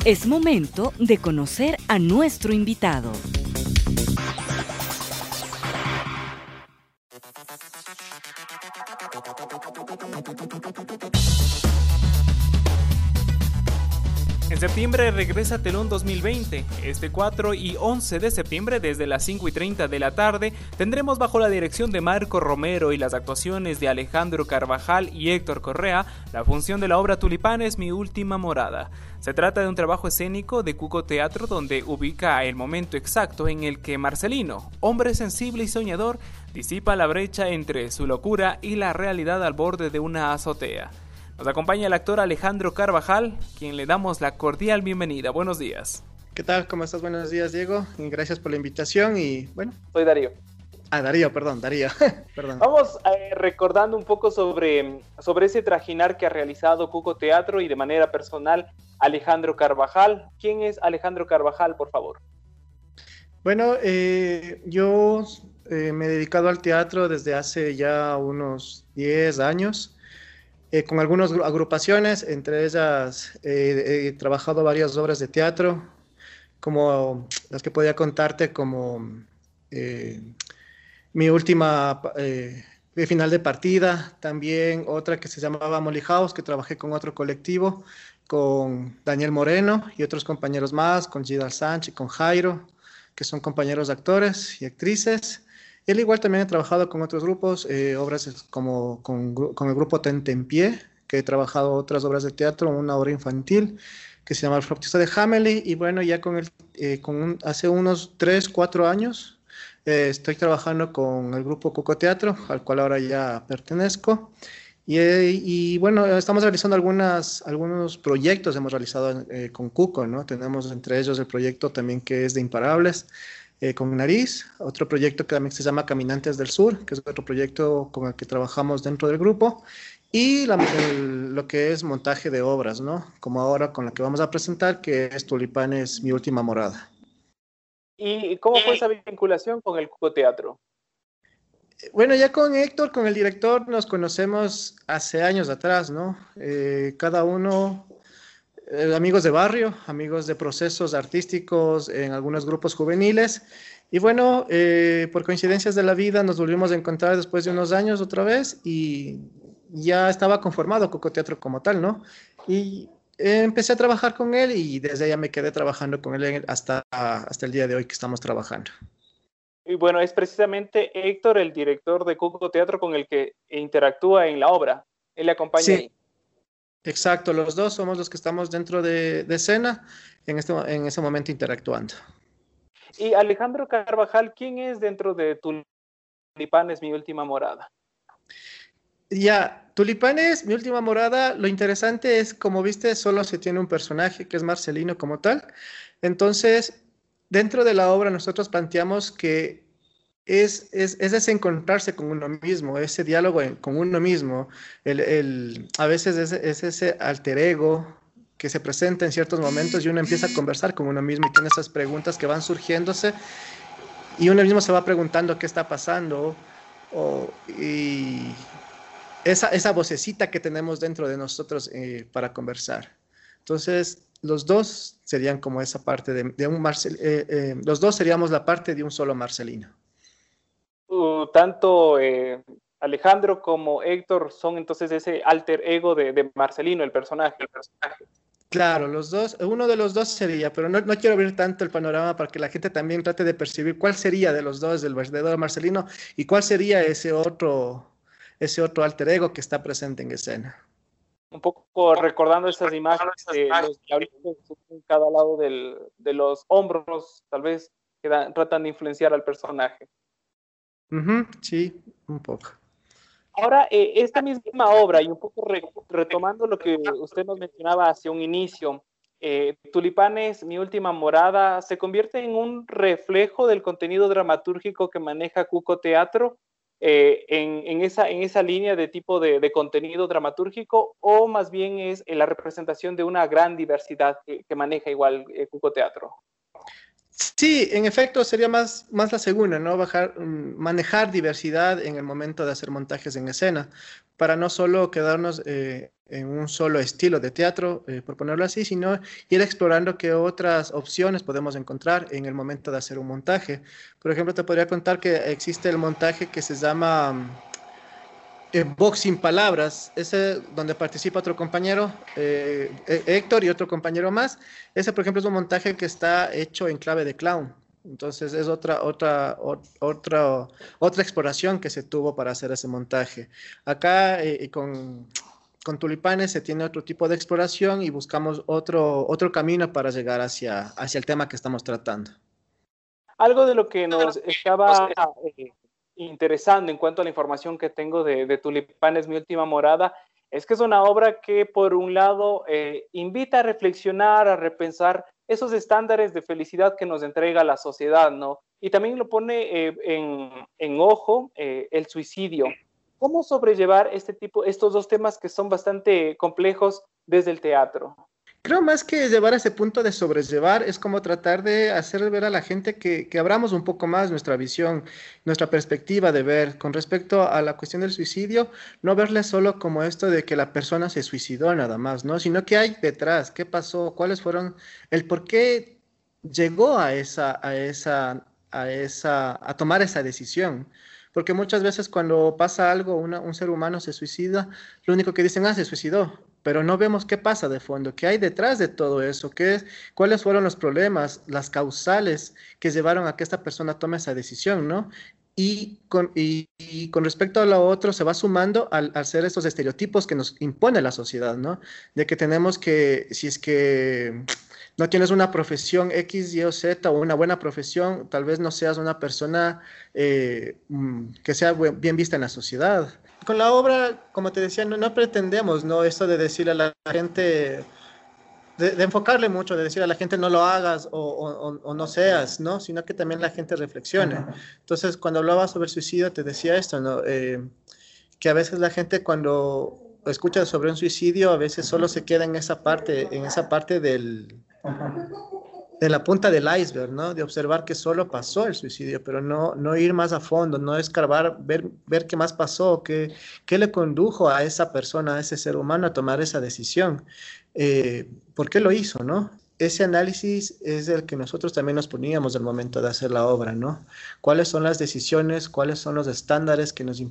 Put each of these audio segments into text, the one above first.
Es momento de conocer a nuestro invitado. En septiembre regresa Telón 2020. Este 4 y 11 de septiembre, desde las 5:30 de la tarde, tendremos bajo la dirección de Marco Romero y las actuaciones de Alejandro Carvajal y Héctor Correa, la función de la obra Tulipanes, mi última morada. Se trata de un trabajo escénico de Cuco Teatro donde ubica el momento exacto en el que Marcelino, hombre sensible y soñador, disipa la brecha entre su locura y la realidad al borde de una azotea. Nos acompaña el actor Alejandro Carvajal, quien le damos la cordial bienvenida. Buenos días. ¿Qué tal? ¿Cómo estás? Buenos días, Diego. Y gracias por la invitación y bueno. Soy Darío. Darío. Perdón. Vamos recordando un poco sobre ese trajinar que ha realizado Cuco Teatro y de manera personal Alejandro Carvajal. ¿Quién es Alejandro Carvajal, por favor? Bueno, yo me he dedicado al teatro desde hace ya unos 10 años. Con algunas agrupaciones, entre ellas he trabajado varias obras de teatro, como las que podía contarte, como mi última final de partida, también otra que se llamaba Molly House, que trabajé con otro colectivo, con Daniel Moreno y otros compañeros más, con Gidal Sánchez, con Jairo, que son compañeros actores y actrices. Él igual también ha trabajado con otros grupos, obras como con el grupo Tente en Pie, que he trabajado otras obras de teatro, una obra infantil que se llama El flautista de Hamelin, y bueno, ya hace unos 3, 4 años estoy trabajando con el grupo Cuco Teatro, al cual ahora ya pertenezco, y bueno, estamos realizando algunos proyectos, hemos realizado con Cuco, ¿no? Tenemos entre ellos el proyecto también que es de Imparables, con Nariz, otro proyecto que también se llama Caminantes del Sur, que es otro proyecto con el que trabajamos dentro del grupo, y lo que es montaje de obras, ¿no? Como ahora con la que vamos a presentar, que es Tulipanes, mi última morada. ¿Y cómo fue esa vinculación con el Cuco Teatro? Bueno, ya con Héctor, con el director, nos conocemos hace años atrás, ¿no? Cada uno... amigos de barrio, amigos de procesos artísticos en algunos grupos juveniles. Y bueno, por coincidencias de la vida nos volvimos a encontrar después de unos años otra vez y ya estaba conformado Cuco Teatro como tal, ¿no? Y empecé a trabajar con él y desde allá me quedé trabajando con él hasta el día de hoy que estamos trabajando. Y bueno, es precisamente Héctor, el director de Cuco Teatro, con el que interactúa en la obra. Él le acompaña ahí. Exacto, los dos somos los que estamos dentro de escena en ese momento interactuando. Y Alejandro Carvajal, ¿quién es dentro de Tulipanes, mi última morada? Ya, Tulipanes, mi última morada, lo interesante es, como viste, solo se tiene un personaje que es Marcelino como tal. Entonces, dentro de la obra nosotros planteamos que es ese encontrarse con uno mismo, ese diálogo con uno mismo, a veces es ese alter ego que se presenta en ciertos momentos y uno empieza a conversar con uno mismo y tiene esas preguntas que van surgiéndose y uno mismo se va preguntando qué está pasando y esa vocecita que tenemos dentro de nosotros para conversar. Entonces, los dos serían como esa parte de un los dos seríamos la parte de un solo Marcelino. Tanto Alejandro como Héctor son entonces ese alter ego de Marcelino, el personaje. Claro, los dos, uno de los dos sería, pero no quiero abrir tanto el panorama para que la gente también trate de percibir cuál sería de los dos, del verdadero Marcelino, y cuál sería ese otro alter ego que está presente en escena. Un poco recordando esas imágenes de los diablitos en cada lado de los hombros, tal vez, que tratan de influenciar al personaje. Sí, un poco. Ahora, esta misma obra, y un poco retomando lo que usted nos mencionaba hacia un inicio, Tulipanes, mi última morada, ¿se convierte en un reflejo del contenido dramatúrgico que maneja Cuco Teatro en esa línea de tipo de contenido dramatúrgico, o más bien es la representación de una gran diversidad que maneja igual Cuco Teatro? Sí, en efecto sería más la segunda, ¿no? Manejar diversidad en el momento de hacer montajes en escena, para no solo quedarnos en un solo estilo de teatro, por ponerlo así, sino ir explorando qué otras opciones podemos encontrar en el momento de hacer un montaje. Por ejemplo, te podría contar que existe el montaje que se llama Vox sin palabras, ese donde participa otro compañero, Héctor y otro compañero más. Ese, por ejemplo, es un montaje que está hecho en clave de clown. Entonces es otra exploración que se tuvo para hacer ese montaje. Acá con Tulipanes se tiene otro tipo de exploración y buscamos otro camino para llegar hacia el tema que estamos tratando. Algo de lo que nos estaba interesando en cuanto a la información que tengo de Tulipanes, mi última morada, es que es una obra que por un lado invita a reflexionar, a repensar esos estándares de felicidad que nos entrega la sociedad, ¿no? Y también lo pone en ojo el suicidio. ¿Cómo sobrellevar estos dos temas que son bastante complejos desde el teatro? Creo más que llevar a ese punto de sobrellevar es como tratar de hacer ver a la gente que abramos un poco más nuestra visión, nuestra perspectiva de ver. Con respecto a la cuestión del suicidio, no verle solo como esto de que la persona se suicidó nada más, ¿no? Sino que hay detrás, qué pasó, cuáles fueron, el por qué llegó a tomar esa decisión. Porque muchas veces cuando pasa algo, un ser humano se suicida, lo único que dicen, se suicidó, pero no vemos qué pasa de fondo, qué hay detrás de todo eso, cuáles fueron los problemas, las causales que llevaron a que esta persona tome esa decisión, ¿no? Y con respecto a lo otro, se va sumando al hacer estos estereotipos que nos impone la sociedad, ¿no? De que tenemos que, si es que no tienes una profesión X, Y o Z o una buena profesión, tal vez no seas una persona que sea bien vista en la sociedad. Con la obra, como te decía, no pretendemos, ¿no? Esto de decirle a la gente, de enfocarle mucho, de decir a la gente no lo hagas o no seas, ¿no? Sino que también la gente reflexione. Del cuando hablaba sobre el suicidio, te decía esto, ¿no? Que a veces la gente cuando escucha sobre un suicidio, a veces solo se queda en esa parte de la punta del iceberg, ¿no? De observar que solo pasó el suicidio, pero no ir más a fondo, no escarbar, ver qué más pasó, qué le condujo a esa persona, a ese ser humano a tomar esa decisión. ¿Por qué lo hizo, no? Ese análisis es el que nosotros también nos poníamos al momento de hacer la obra, ¿no? ¿Cuáles son las decisiones, cuáles son los estándares que nos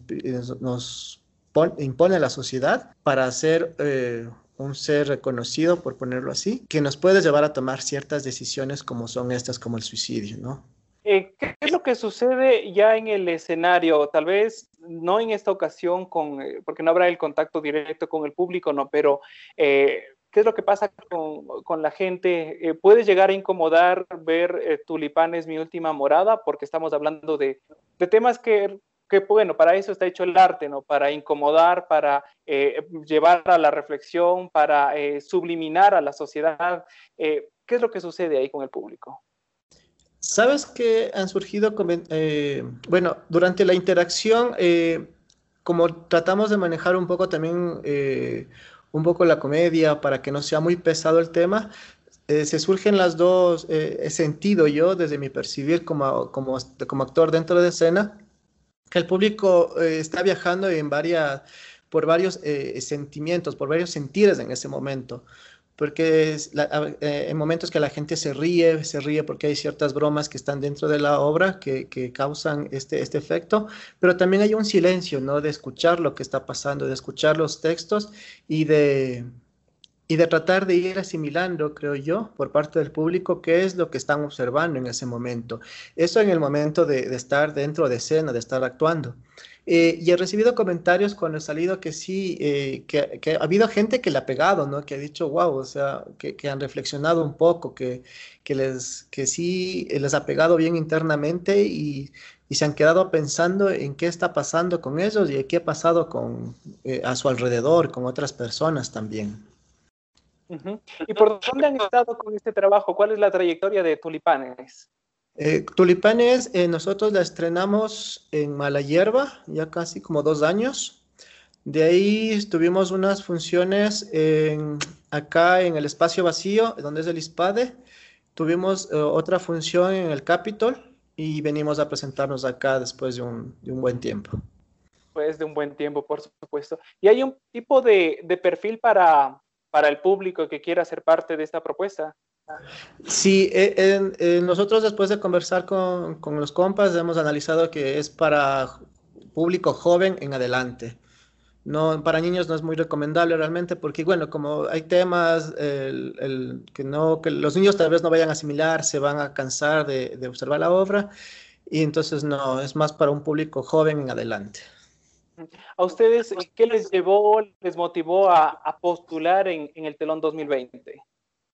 impone la sociedad para hacer un ser reconocido, por ponerlo así, que nos puede llevar a tomar ciertas decisiones como son estas, como el suicidio, ¿no? ¿Qué es lo que sucede ya en el escenario? Tal vez no en esta ocasión, porque no habrá el contacto directo con el público, ¿no? Pero, ¿qué es lo que pasa con la gente? ¿Puede llegar a incomodar ver Tulipanes, mi última morada? Porque estamos hablando de temas que bueno, para eso está hecho el arte, ¿no? Para incomodar, para llevar a la reflexión, para subliminar a la sociedad. ¿Qué es lo que sucede ahí con el público? Sabes que han surgido, bueno, durante la interacción, como tratamos de manejar un poco también, un poco la comedia para que no sea muy pesado el tema, se surgen las dos, he sentido yo desde mi percibir como actor dentro de escena, que el público está viajando por varios sentimientos, por varios sentires en ese momento. Porque en momentos que la gente se ríe porque hay ciertas bromas que están dentro de la obra que causan este efecto, pero también hay un silencio, ¿no? De escuchar lo que está pasando, de escuchar los textos y de tratar de ir asimilando, creo yo, por parte del público, qué es lo que están observando en ese momento. Eso en el momento de estar dentro de escena, de estar actuando. Y he recibido comentarios cuando he salido que sí, que ha habido gente que le ha pegado, ¿no? Que ha dicho, wow, o sea, que han reflexionado un poco, que sí les ha pegado bien internamente y se han quedado pensando en qué está pasando con ellos y qué ha pasado a su alrededor, con otras personas también. ¿Y por dónde han estado con este trabajo? ¿Cuál es la trayectoria de Tulipanes? Tulipanes, nosotros la estrenamos en Malayerba, ya casi como 2 años. De ahí tuvimos unas funciones acá en el Espacio Vacío, donde es el ISPADE. Tuvimos otra función en el Capitol y venimos a presentarnos acá después de un buen tiempo. después de un buen tiempo, por supuesto. ¿Y hay un tipo de perfil para el público que quiera ser parte de esta propuesta? Sí, nosotros después de conversar con los compas hemos analizado que es para público joven en adelante. No, para niños no es muy recomendable realmente porque, bueno, como hay temas que, no, que los niños tal vez no vayan a asimilar, se van a cansar de observar la obra y entonces no, es más para un público joven en adelante. ¿A ustedes qué les llevó, les motivó a postular en el Telón 2020?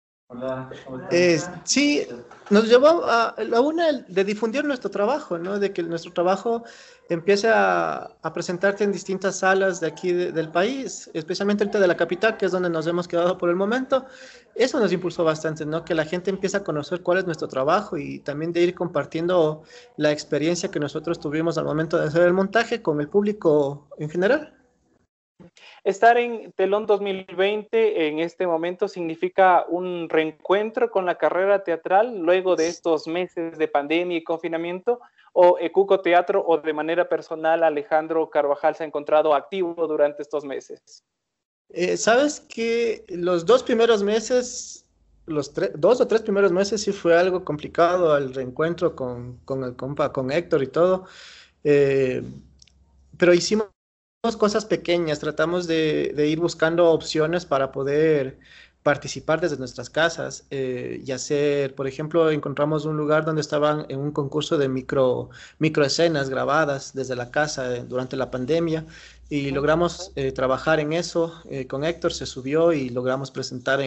Sí, nos llevó a una de difundir nuestro trabajo, ¿no? De que nuestro trabajo empiece a presentarse en distintas salas de aquí del país, especialmente ahorita de la capital, que es donde nos hemos quedado por el momento. Eso nos impulsó bastante, ¿no? Que la gente empiece a conocer cuál es nuestro trabajo y también de ir compartiendo la experiencia que nosotros tuvimos al momento de hacer el montaje con el público en general. Estar en Telón 2020 en este momento significa un reencuentro con la carrera teatral luego de estos meses de pandemia y confinamiento, o Cuco Teatro o de manera personal Alejandro Carvajal se ha encontrado activo durante estos meses. Sabes que los 2 primeros meses, los 2 o 3 primeros meses sí fue algo complicado el reencuentro con el compa, con Héctor y todo, eh, pero hicimos cosas pequeñas, tratamos de ir buscando opciones para poder participar desde nuestras casas y hacer, por ejemplo, encontramos un lugar donde estaban en un concurso de microescenas grabadas desde la casa durante la pandemia y logramos trabajar en eso con Héctor, se subió y logramos presentar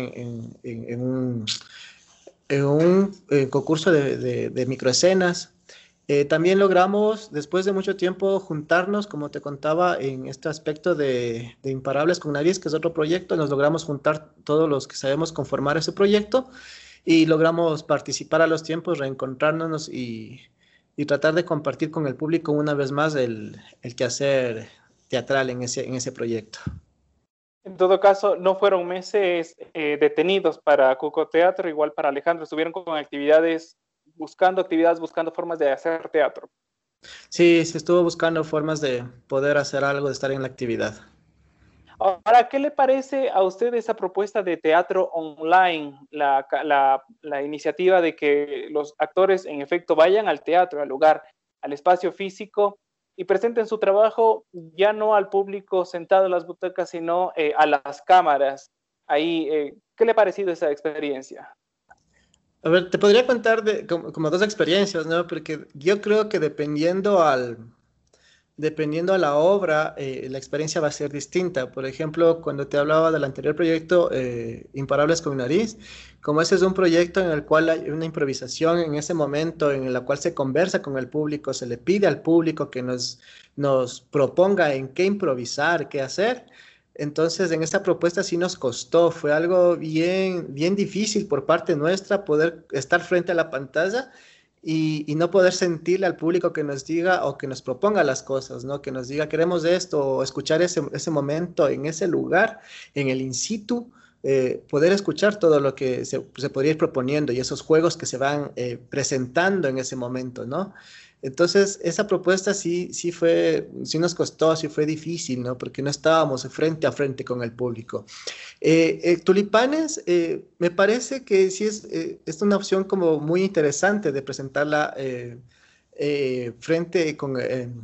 en un concurso de microescenas. También logramos, después de mucho tiempo, juntarnos, como te contaba, en este aspecto de Imparables con Nariz, que es otro proyecto. Nos logramos juntar todos los que sabemos conformar ese proyecto y logramos participar a los tiempos, reencontrarnos y tratar de compartir con el público una vez más el quehacer teatral en ese proyecto. En todo caso, no fueron meses detenidos para Cuco Teatro, igual para Alejandro, estuvieron con actividades, buscando formas de hacer teatro. Sí, se estuvo buscando formas de poder hacer algo, de estar en la actividad. Ahora, ¿qué le parece a usted esa propuesta de teatro online, la iniciativa de que los actores en efecto vayan al teatro, al lugar, al espacio físico y presenten su trabajo ya no al público sentado en las butacas, sino a las cámaras? Ahí, ¿qué le ha parecido esa experiencia? A ver, te podría contar como dos experiencias, ¿no? Porque yo creo que dependiendo a la obra, la experiencia va a ser distinta. Por ejemplo, cuando te hablaba del anterior proyecto, Imparables con Nariz, como ese es un proyecto en el cual hay una improvisación en ese momento, en la cual se conversa con el público, se le pide al público que nos proponga en qué improvisar, qué hacer. Entonces, en esta propuesta sí nos costó, fue algo bien, bien difícil por parte nuestra poder estar frente a la pantalla y no poder sentirle al público que nos diga o que nos proponga las cosas, ¿no? Que nos diga, queremos esto, o escuchar ese momento en ese lugar, en el in situ, poder escuchar todo lo que se podría ir proponiendo y esos juegos que se van presentando en ese momento, ¿no? Entonces, esa propuesta sí nos costó, sí fue difícil, ¿no? Porque no estábamos frente a frente con el público. Tulipanes, me parece que sí es una opción como muy interesante de presentarla frente con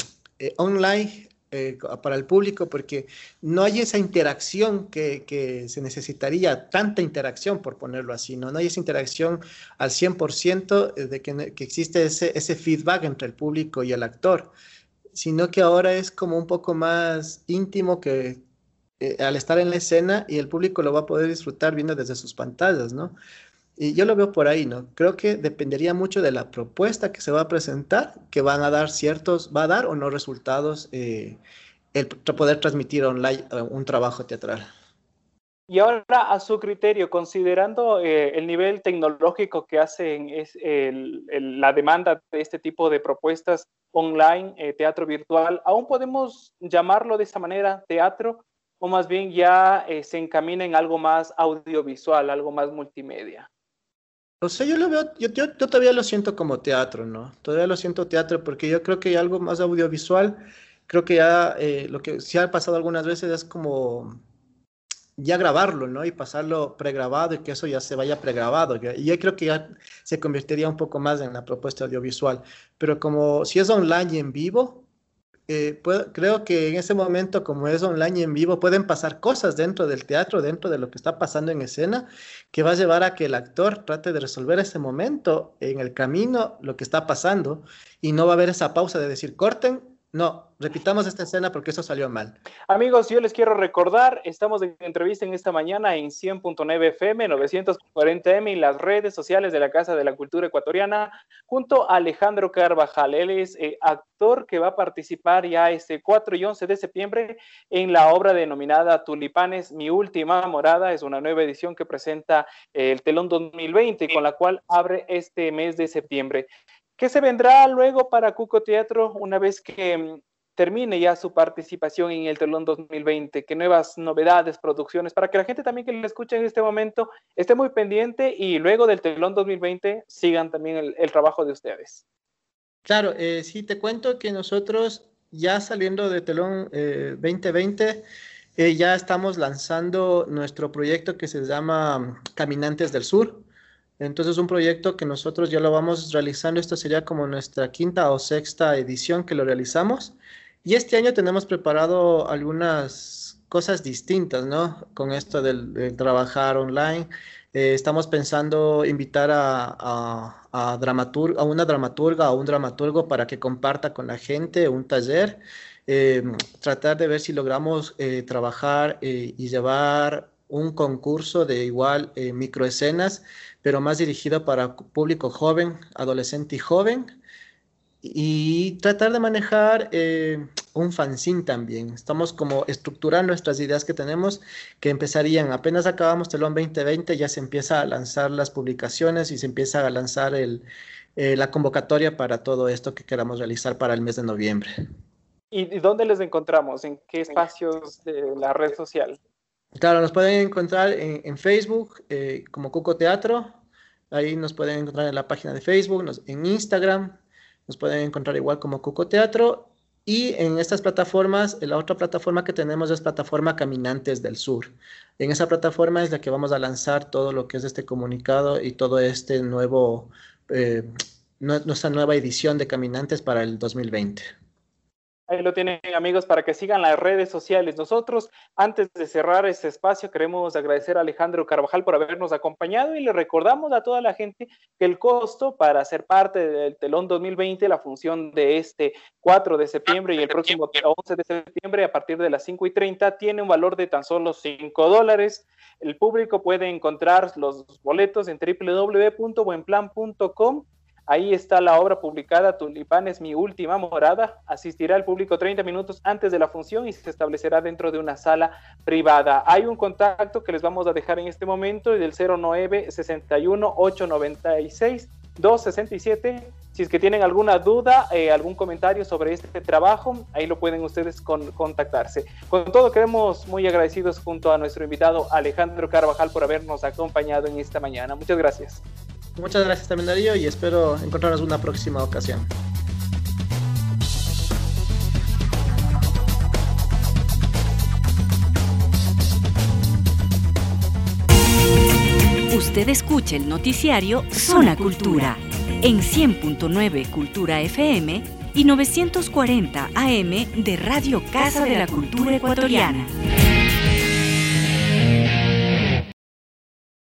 online para el público, porque no hay esa interacción que se necesitaría, tanta interacción, por ponerlo así, ¿no? No hay esa interacción al 100% de que existe ese feedback entre el público y el actor, sino que ahora es como un poco más íntimo que al estar en la escena y el público lo va a poder disfrutar viendo desde sus pantallas, ¿no? Y yo lo veo por ahí, ¿no? Creo que dependería mucho de la propuesta que se va a presentar, que va a dar o no resultados el poder transmitir online un trabajo teatral. Y ahora, a su criterio, considerando el nivel tecnológico que hacen la demanda de este tipo de propuestas online, teatro virtual, ¿aún podemos llamarlo de esa manera teatro? ¿O más bien ya se encamina en algo más audiovisual, algo más multimedia? O sea, yo lo veo, yo todavía lo siento como teatro, ¿no? Todavía lo siento teatro porque yo creo que hay algo más audiovisual creo que ya lo que sí ha pasado algunas veces es como ya grabarlo, ¿no? Y pasarlo pregrabado y que eso ya se vaya pregrabado. Y yo creo que ya se convertiría un poco más en la propuesta audiovisual. Pero como si es online y en vivo, creo que en ese momento, como es online y en vivo, pueden pasar cosas dentro del teatro, dentro de lo que está pasando en escena, que va a llevar a que el actor trate de resolver ese momento en el camino, lo que está pasando, y no va a haber esa pausa de decir, corten, no, repitamos esta escena porque eso salió mal. Amigos, yo les quiero recordar, estamos en entrevista en esta mañana en 100.9 FM, 940M y las redes sociales de la Casa de la Cultura Ecuatoriana, junto a Alejandro Carvajal. Él es actor que va a participar ya este 4 y 11 de septiembre en la obra denominada Tulipanes, mi última morada. Es una nueva edición que presenta el Telón 2020, con la cual abre este mes de septiembre. ¿Qué se vendrá luego para Cuco Teatro una vez que termine ya su participación en el Telón 2020? ¿Qué nuevas novedades, producciones? Para que la gente también que le escuche en este momento esté muy pendiente y luego del Telón 2020 sigan también el trabajo de ustedes. Claro, sí, te cuento que nosotros ya saliendo de Telón 2020, ya estamos lanzando nuestro proyecto que se llama Caminantes del Sur. Entonces, un proyecto que nosotros ya lo vamos realizando, esto sería como nuestra 5ª o 6ª edición que lo realizamos. Y este año tenemos preparado algunas cosas distintas, ¿no? Con esto de trabajar online. Estamos pensando invitar a una dramaturga o un dramaturgo para que comparta con la gente un taller. Tratar de ver si logramos trabajar y llevar un concurso de igual microescenas, pero más dirigido para público joven, adolescente y joven, y tratar de manejar un fanzine también. Estamos como estructurando nuestras ideas que tenemos, que empezarían, apenas acabamos Telón 2020, ya se empieza a lanzar las publicaciones y se empieza a lanzar la convocatoria para todo esto que queramos realizar para el mes de noviembre. ¿Y dónde les encontramos? ¿En qué espacios de la red social? Claro, nos pueden encontrar en Facebook como Cuco Teatro. Ahí nos pueden encontrar en la página de Facebook, en Instagram, nos pueden encontrar igual como Cuco Teatro. Y en estas plataformas, la otra plataforma que tenemos es plataforma Caminantes del Sur. En esa plataforma es la que vamos a lanzar todo lo que es este comunicado y todo este nuestra nueva edición de Caminantes para el 2020. Ahí lo tienen, amigos, para que sigan las redes sociales. Nosotros, antes de cerrar este espacio, queremos agradecer a Alejandro Carvajal por habernos acompañado y le recordamos a toda la gente que el costo para ser parte del Telón 2020, la función de este 4 de septiembre y el próximo 11 de septiembre a partir de las 5:30, tiene un valor de tan solo $5. El público puede encontrar los boletos en www.buenplan.com. Ahí está la obra publicada, Tulipanes, mi última morada. Asistirá el público 30 minutos antes de la función y se establecerá dentro de una sala privada. Hay un contacto que les vamos a dejar en este momento, del 0961-896-267. Si es que tienen alguna duda, algún comentario sobre este trabajo, ahí lo pueden ustedes contactarse. Con todo, queremos muy agradecidos junto a nuestro invitado Alejandro Carvajal por habernos acompañado en esta mañana. Muchas gracias. Muchas gracias también, Darío, y espero encontrarnos una próxima ocasión. Usted escucha el noticiario Zona Cultura en 100.9 Cultura FM y 940 AM de Radio Casa de la Cultura Ecuatoriana.